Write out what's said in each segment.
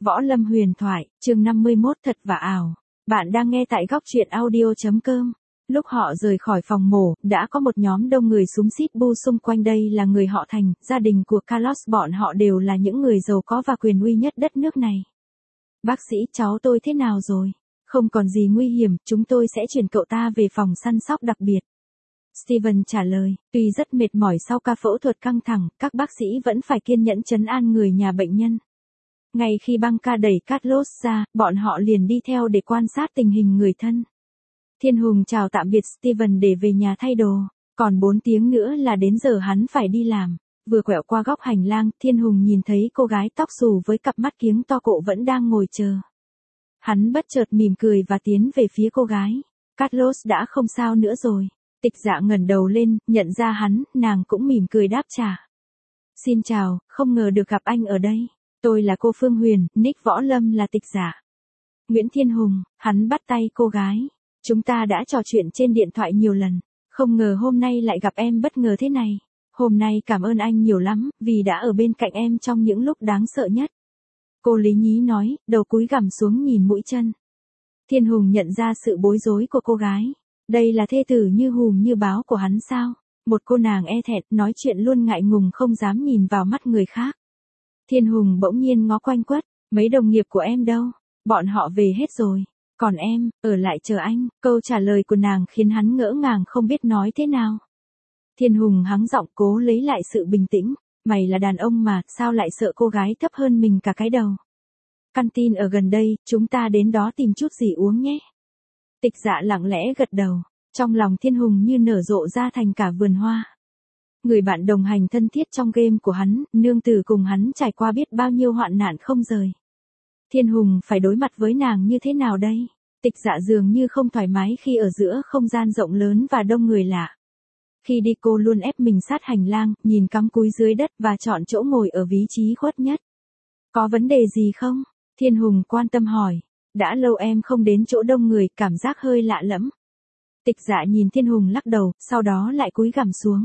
Võ Lâm huyền thoại, chương 51 thật và ảo. Bạn đang nghe tại góc truyện audio.com. Lúc họ rời khỏi phòng mổ, đã có một nhóm đông người xúm xít bu xung quanh. Đây là người họ Thành, gia đình của Carlos, bọn họ đều là những người giàu có và quyền uy nhất đất nước này. Bác sĩ, cháu tôi thế nào rồi? Không còn gì nguy hiểm, chúng tôi sẽ chuyển cậu ta về phòng săn sóc đặc biệt. Steven trả lời, tuy rất mệt mỏi sau ca phẫu thuật căng thẳng, các bác sĩ vẫn phải kiên nhẫn trấn an người nhà bệnh nhân. Ngay khi băng ca đẩy Carlos ra, bọn họ liền đi theo để quan sát tình hình người thân. Thiên Hùng chào tạm biệt Steven để về nhà thay đồ, còn 4 tiếng nữa là đến giờ hắn phải đi làm. Vừa quẹo qua góc hành lang, Thiên Hùng nhìn thấy cô gái tóc xù với cặp mắt kiếng to cộ vẫn đang ngồi chờ. Hắn bất chợt mỉm cười và tiến về phía cô gái. Carlos đã không sao nữa rồi. Tịch Dạ ngẩng đầu lên, nhận ra hắn, nàng cũng mỉm cười đáp trả. Xin chào, không ngờ được gặp anh ở đây. Tôi là cô Phương Huyền, nick Võ Lâm là Tịch Dạ. Nguyễn Thiên Hùng, hắn bắt tay cô gái. Chúng ta đã trò chuyện trên điện thoại nhiều lần. Không ngờ hôm nay lại gặp em bất ngờ thế này. Hôm nay cảm ơn anh nhiều lắm, vì đã ở bên cạnh em trong những lúc đáng sợ nhất. Cô Lý Nhí nói, đầu cúi gằm xuống nhìn mũi chân. Thiên Hùng nhận ra sự bối rối của cô gái. Đây là thê tử như hùm như báo của hắn sao? Một cô nàng e thẹn, nói chuyện luôn ngại ngùng không dám nhìn vào mắt người khác. Thiên Hùng bỗng nhiên ngó quanh quất, mấy đồng nghiệp của em đâu? Bọn họ về hết rồi. Còn em, ở lại chờ anh. Câu trả lời của nàng khiến hắn ngỡ ngàng không biết nói thế nào. Thiên Hùng hắng giọng cố lấy lại sự bình tĩnh. Mày là đàn ông mà, sao lại sợ cô gái thấp hơn mình cả cái đầu? Canteen ở gần đây, chúng ta đến đó tìm chút gì uống nhé. Tịch Dạ lặng lẽ gật đầu, trong lòng Thiên Hùng như nở rộ ra thành cả vườn hoa. Người bạn đồng hành thân thiết trong game của hắn, nương tử cùng hắn trải qua biết bao nhiêu hoạn nạn không rời. Thiên Hùng phải đối mặt với nàng như thế nào đây? Tịch Dạ dường như không thoải mái khi ở giữa không gian rộng lớn và đông người lạ. Khi đi cô luôn ép mình sát hành lang, nhìn cắm cúi dưới đất và chọn chỗ ngồi ở vị trí khuất nhất. Có vấn đề gì không? Thiên Hùng quan tâm hỏi. Đã lâu em không đến chỗ đông người, cảm giác hơi lạ lẫm. Tịch Dạ nhìn Thiên Hùng lắc đầu, sau đó lại cúi gằm xuống.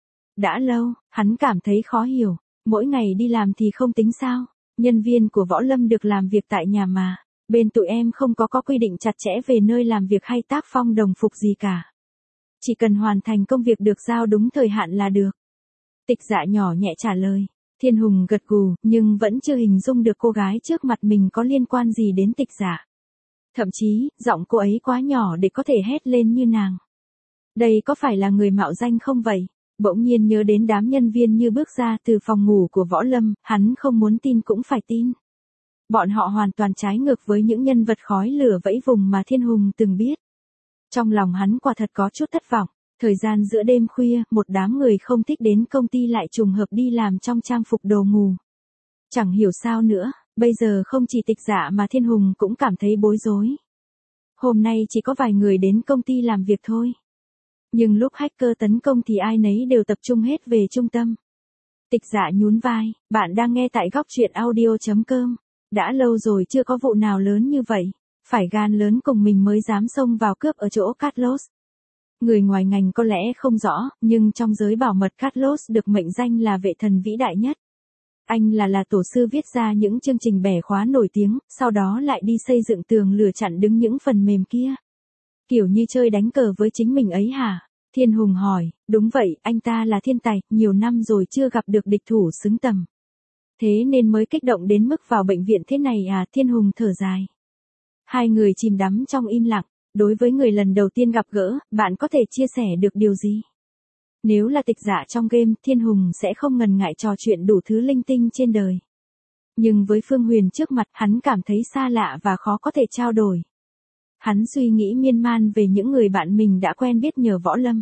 Đã lâu, hắn cảm thấy khó hiểu. Mỗi ngày đi làm thì không tính sao? Nhân viên của Võ Lâm được làm việc tại nhà mà. Bên tụi em không có quy định chặt chẽ về nơi làm việc hay tác phong đồng phục gì cả. Chỉ cần hoàn thành công việc được giao đúng thời hạn là được. Tịch Dạ nhỏ nhẹ trả lời. Thiên Hùng gật gù, nhưng vẫn chưa hình dung được cô gái trước mặt mình có liên quan gì đến Tịch Dạ. Thậm chí, giọng cô ấy quá nhỏ để có thể hét lên như nàng. Đây có phải là người mạo danh không vậy? Bỗng nhiên nhớ đến đám nhân viên như bước ra từ phòng ngủ của Võ Lâm, hắn không muốn tin cũng phải tin. Bọn họ hoàn toàn trái ngược với những nhân vật khói lửa vẫy vùng mà Thiên Hùng từng biết. Trong lòng hắn quả thật có chút thất vọng. Thời gian giữa đêm khuya, một đám người không thích đến công ty lại trùng hợp đi làm trong trang phục đồ ngủ. Chẳng hiểu sao nữa, bây giờ không chỉ Tịch Dạ mà Thiên Hùng cũng cảm thấy bối rối. Hôm nay chỉ có vài người đến công ty làm việc thôi. Nhưng lúc hacker tấn công thì ai nấy đều tập trung hết về trung tâm. Tịch Dạ nhún vai, bạn đang nghe tại góc truyện audio.com. Đã lâu rồi chưa có vụ nào lớn như vậy. Phải gan lớn cùng mình mới dám xông vào cướp ở chỗ Carlos. Người ngoài ngành có lẽ không rõ, nhưng trong giới bảo mật Carlos được mệnh danh là vệ thần vĩ đại nhất. Anh là tổ sư viết ra những chương trình bẻ khóa nổi tiếng, sau đó lại đi xây dựng tường lửa chặn đứng những phần mềm kia. Kiểu như chơi đánh cờ với chính mình ấy hả? Thiên Hùng hỏi, đúng vậy, anh ta là thiên tài, nhiều năm rồi chưa gặp được địch thủ xứng tầm. Thế nên mới kích động đến mức vào bệnh viện thế này à? Thiên Hùng thở dài. Hai người chìm đắm trong im lặng. Đối với người lần đầu tiên gặp gỡ, bạn có thể chia sẻ được điều gì? Nếu là Tịch Dạ trong game, Thiên Hùng sẽ không ngần ngại trò chuyện đủ thứ linh tinh trên đời. Nhưng với Phương Huyền trước mặt, hắn cảm thấy xa lạ và khó có thể trao đổi. Hắn suy nghĩ miên man về những người bạn mình đã quen biết nhờ Võ Lâm.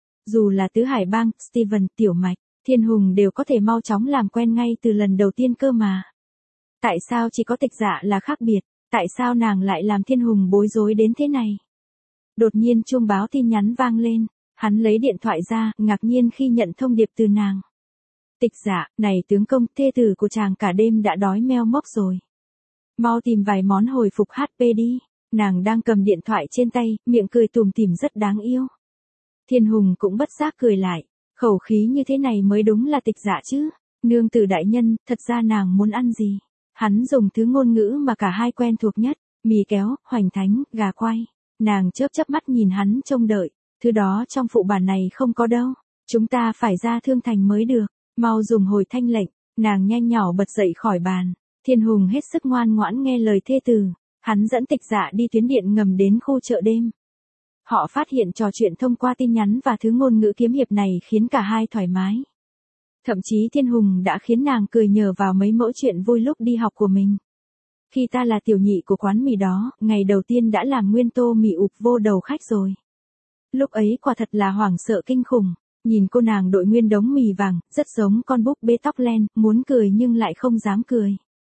Dù là Tứ Hải Bang, Steven, Tiểu Mạch, Thiên Hùng đều có thể mau chóng làm quen ngay từ lần đầu tiên cơ mà. Tại sao chỉ có Tịch Dạ là khác biệt? Tại sao nàng lại làm Thiên Hùng bối rối đến thế này? Đột nhiên chuông báo tin nhắn vang lên, hắn lấy điện thoại ra, ngạc nhiên khi nhận thông điệp từ nàng. Tịch Dạ, này tướng công, thê tử của chàng cả đêm đã đói meo mốc rồi. Mau tìm vài món hồi phục HP đi. Nàng đang cầm điện thoại trên tay, miệng cười tủm tỉm rất đáng yêu. Thiên Hùng cũng bất giác cười lại, khẩu khí như thế này mới đúng là Tịch Dạ chứ. Nương tử đại nhân, thật ra nàng muốn ăn gì? Hắn dùng thứ ngôn ngữ mà cả hai quen thuộc nhất, mì kéo, hoành thánh, gà quay. Nàng chớp chớp mắt nhìn hắn trông đợi, thứ đó trong phụ bản này không có đâu. Chúng ta phải ra Thương Thành mới được, mau dùng hồi thanh lệnh. Nàng nhanh nhỏ bật dậy khỏi bàn. Thiên Hùng hết sức ngoan ngoãn nghe lời thê tử. Hắn dẫn Tịch Dạ đi tuyến điện ngầm đến khu chợ đêm. Họ phát hiện trò chuyện thông qua tin nhắn và thứ ngôn ngữ kiếm hiệp này khiến cả hai thoải mái. Thậm chí Thiên Hùng đã khiến nàng cười nhờ vào mấy mẫu chuyện vui lúc đi học của mình. Khi ta là tiểu nhị của quán mì đó, ngày đầu tiên đã làm nguyên tô mì ụp vô đầu khách rồi. Lúc ấy quả thật là hoảng sợ kinh khủng, nhìn cô nàng đội nguyên đống mì vàng, rất giống con búp bê tóc len, muốn cười nhưng lại không dám cười.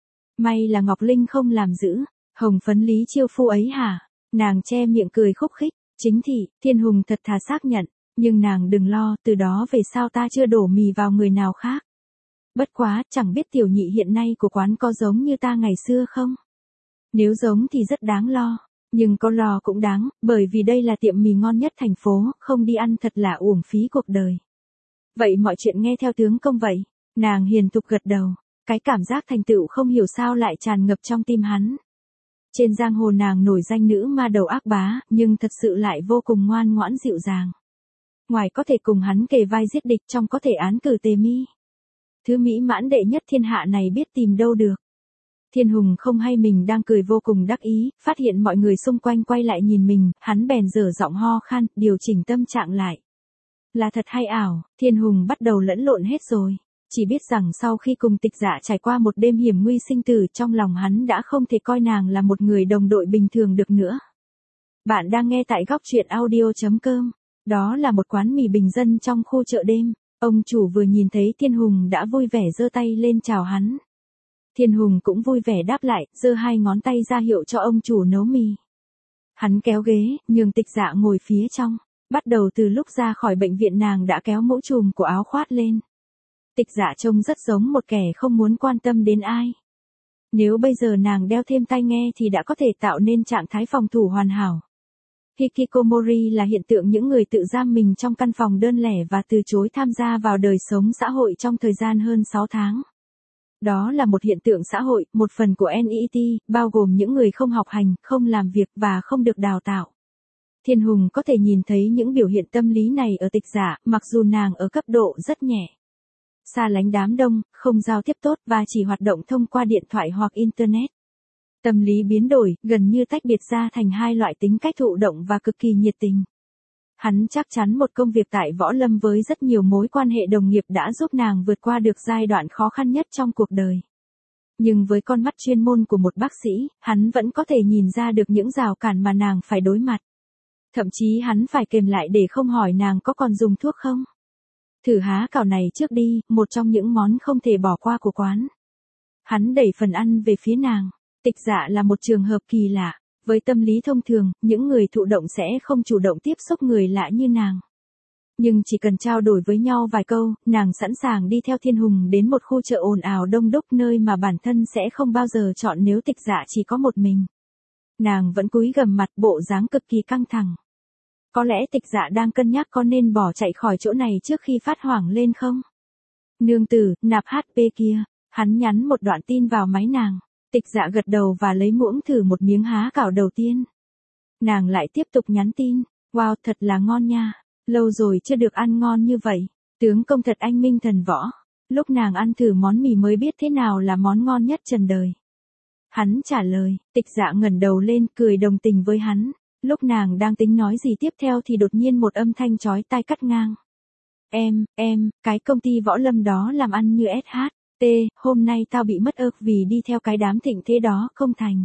May là Ngọc Linh không làm dữ, hồng phấn Lý Chiêu Phu ấy hả? Nàng che miệng cười khúc khích, chính thị, Thiên Hùng thật thà xác nhận, nhưng nàng đừng lo, từ đó về sau ta chưa đổ mì vào người nào khác. Bất quá, chẳng biết tiểu nhị hiện nay của quán có giống như ta ngày xưa không? Nếu giống thì rất đáng lo, nhưng có lo cũng đáng, bởi vì đây là tiệm mì ngon nhất thành phố, không đi ăn thật là uổng phí cuộc đời. Vậy mọi chuyện nghe theo tướng công vậy, nàng hiền thục gật đầu, cái cảm giác thành tựu không hiểu sao lại tràn ngập trong tim hắn. Trên giang hồ nàng nổi danh nữ ma đầu ác bá, nhưng thật sự lại vô cùng ngoan ngoãn dịu dàng. Ngoài có thể cùng hắn kề vai giết địch, trong có thể án cử Tề Mi. Thứ mỹ mãn đệ nhất thiên hạ này biết tìm đâu được. Thiên Hùng không hay mình đang cười vô cùng đắc ý, phát hiện mọi người xung quanh quay lại nhìn mình, hắn bèn dở giọng ho khan, điều chỉnh tâm trạng lại. Là thật hay ảo, Thiên Hùng bắt đầu lẫn lộn hết rồi. Chỉ biết rằng sau khi cùng Tịch Dạ trải qua một đêm hiểm nguy sinh tử, trong lòng hắn đã không thể coi nàng là một người đồng đội bình thường được nữa. Bạn đang nghe tại góc truyện audio.com. Đó là một quán mì bình dân trong khu chợ đêm. Ông chủ vừa nhìn thấy Thiên Hùng đã vui vẻ giơ tay lên chào hắn. Thiên Hùng cũng vui vẻ đáp lại, giơ hai ngón tay ra hiệu cho ông chủ nấu mì. Hắn kéo ghế, nhường Tịch Dạ ngồi phía trong. Bắt đầu từ lúc ra khỏi bệnh viện nàng đã kéo mũ trùm của áo khoác lên. Tịch Dạ trông rất giống một kẻ không muốn quan tâm đến ai. Nếu bây giờ nàng đeo thêm tai nghe thì đã có thể tạo nên trạng thái phòng thủ hoàn hảo. Hikikomori là hiện tượng những người tự giam mình trong căn phòng đơn lẻ và từ chối tham gia vào đời sống xã hội trong thời gian hơn 6 tháng. Đó là một hiện tượng xã hội, một phần của NET, bao gồm những người không học hành, không làm việc và không được đào tạo. Thiên Hùng có thể nhìn thấy những biểu hiện tâm lý này ở Tịch Dạ, mặc dù nàng ở cấp độ rất nhẹ. Xa lánh đám đông, không giao tiếp tốt và chỉ hoạt động thông qua điện thoại hoặc Internet. Tâm lý biến đổi, gần như tách biệt ra thành hai loại tính cách thụ động và cực kỳ nhiệt tình. Hắn chắc chắn một công việc tại Võ Lâm với rất nhiều mối quan hệ đồng nghiệp đã giúp nàng vượt qua được giai đoạn khó khăn nhất trong cuộc đời. Nhưng với con mắt chuyên môn của một bác sĩ, hắn vẫn có thể nhìn ra được những rào cản mà nàng phải đối mặt. Thậm chí hắn phải kềm lại để không hỏi nàng có còn dùng thuốc không. Thử há cảo này trước đi, một trong những món không thể bỏ qua của quán. Hắn đẩy phần ăn về phía nàng. Tịch Dạ là một trường hợp kỳ lạ. Với tâm lý thông thường, những người thụ động sẽ không chủ động tiếp xúc người lạ như nàng. Nhưng chỉ cần trao đổi với nhau vài câu, nàng sẵn sàng đi theo Thiên Hùng đến một khu chợ ồn ào đông đúc nơi mà bản thân sẽ không bao giờ chọn nếu Tịch Dạ chỉ có một mình. Nàng vẫn cúi gằm mặt, bộ dáng cực kỳ căng thẳng. Có lẽ Tịch Dạ đang cân nhắc có nên bỏ chạy khỏi chỗ này trước khi phát hoảng lên không? Nương tử, nạp HP kia. Hắn nhắn một đoạn tin vào máy nàng. Tịch Dạ gật đầu và lấy muỗng thử một miếng há cảo đầu tiên. Nàng lại tiếp tục nhắn tin. Wow, thật là ngon nha. Lâu rồi chưa được ăn ngon như vậy. Tướng công thật anh minh thần võ. Lúc nàng ăn thử món mì mới biết thế nào là món ngon nhất trần đời. Hắn trả lời, Tịch Dạ ngẩng đầu lên cười đồng tình với hắn. Lúc nàng đang tính nói gì tiếp theo thì đột nhiên một âm thanh chói tai cắt ngang. Em, cái công ty Võ Lâm đó làm ăn như SHT, hôm nay tao bị mất ức vì đi theo cái đám thịnh thế đó không thành.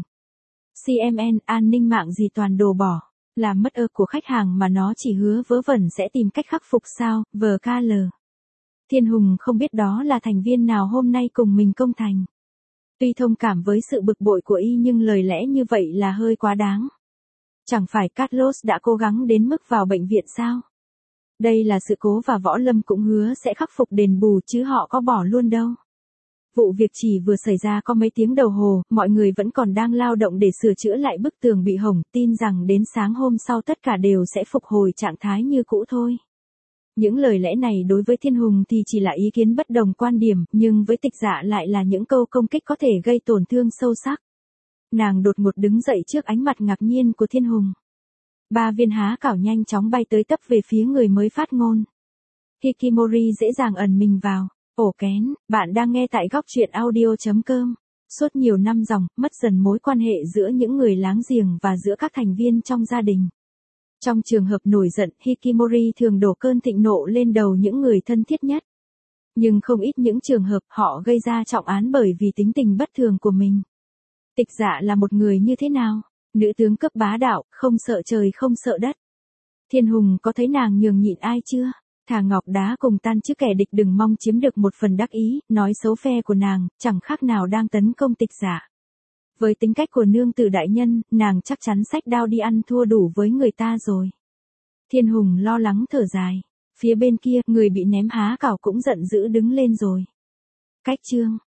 CMN, an ninh mạng gì toàn đồ bỏ, làm mất ức của khách hàng mà nó chỉ hứa vớ vẩn sẽ tìm cách khắc phục sao, VKL. Thiên Hùng không biết đó là thành viên nào hôm nay cùng mình công thành. Tuy thông cảm với sự bực bội của y nhưng lời lẽ như vậy là hơi quá đáng. Chẳng phải Carlos đã cố gắng đến mức vào bệnh viện sao? Đây là sự cố và Võ Lâm cũng hứa sẽ khắc phục đền bù chứ họ có bỏ luôn đâu. Vụ việc chỉ vừa xảy ra có mấy tiếng đồng hồ, mọi người vẫn còn đang lao động để sửa chữa lại bức tường bị hỏng, tin rằng đến sáng hôm sau tất cả đều sẽ phục hồi trạng thái như cũ thôi. Những lời lẽ này đối với Thiên Hùng thì chỉ là ý kiến bất đồng quan điểm, nhưng với Tịch Dạ lại là những câu công kích có thể gây tổn thương sâu sắc. Nàng đột ngột đứng dậy trước ánh mặt ngạc nhiên của Thiên Hùng. 3 viên há cảo nhanh chóng bay tới tấp về phía người mới phát ngôn. Hikimori dễ dàng ẩn mình vào. Ổ kén, bạn đang nghe tại góc truyện audio.com. Suốt nhiều năm dòng, mất dần mối quan hệ giữa những người láng giềng và giữa các thành viên trong gia đình. Trong trường hợp nổi giận, Hikimori thường đổ cơn thịnh nộ lên đầu những người thân thiết nhất. Nhưng không ít những trường hợp họ gây ra trọng án bởi vì tính tình bất thường của mình. Tịch Dạ là một người như thế nào? Nữ tướng cấp bá đạo, không sợ trời không sợ đất. Thiên Hùng có thấy nàng nhường nhịn ai chưa? Thà ngọc đá cùng tan chứ kẻ địch đừng mong chiếm được một phần đắc ý, nói xấu phe của nàng, chẳng khác nào đang tấn công Tịch Dạ. Với tính cách của nương tử đại nhân, nàng chắc chắn xách đao đi ăn thua đủ với người ta rồi. Thiên Hùng lo lắng thở dài. Phía bên kia, người bị ném há cảo cũng giận dữ đứng lên rồi. Cách chương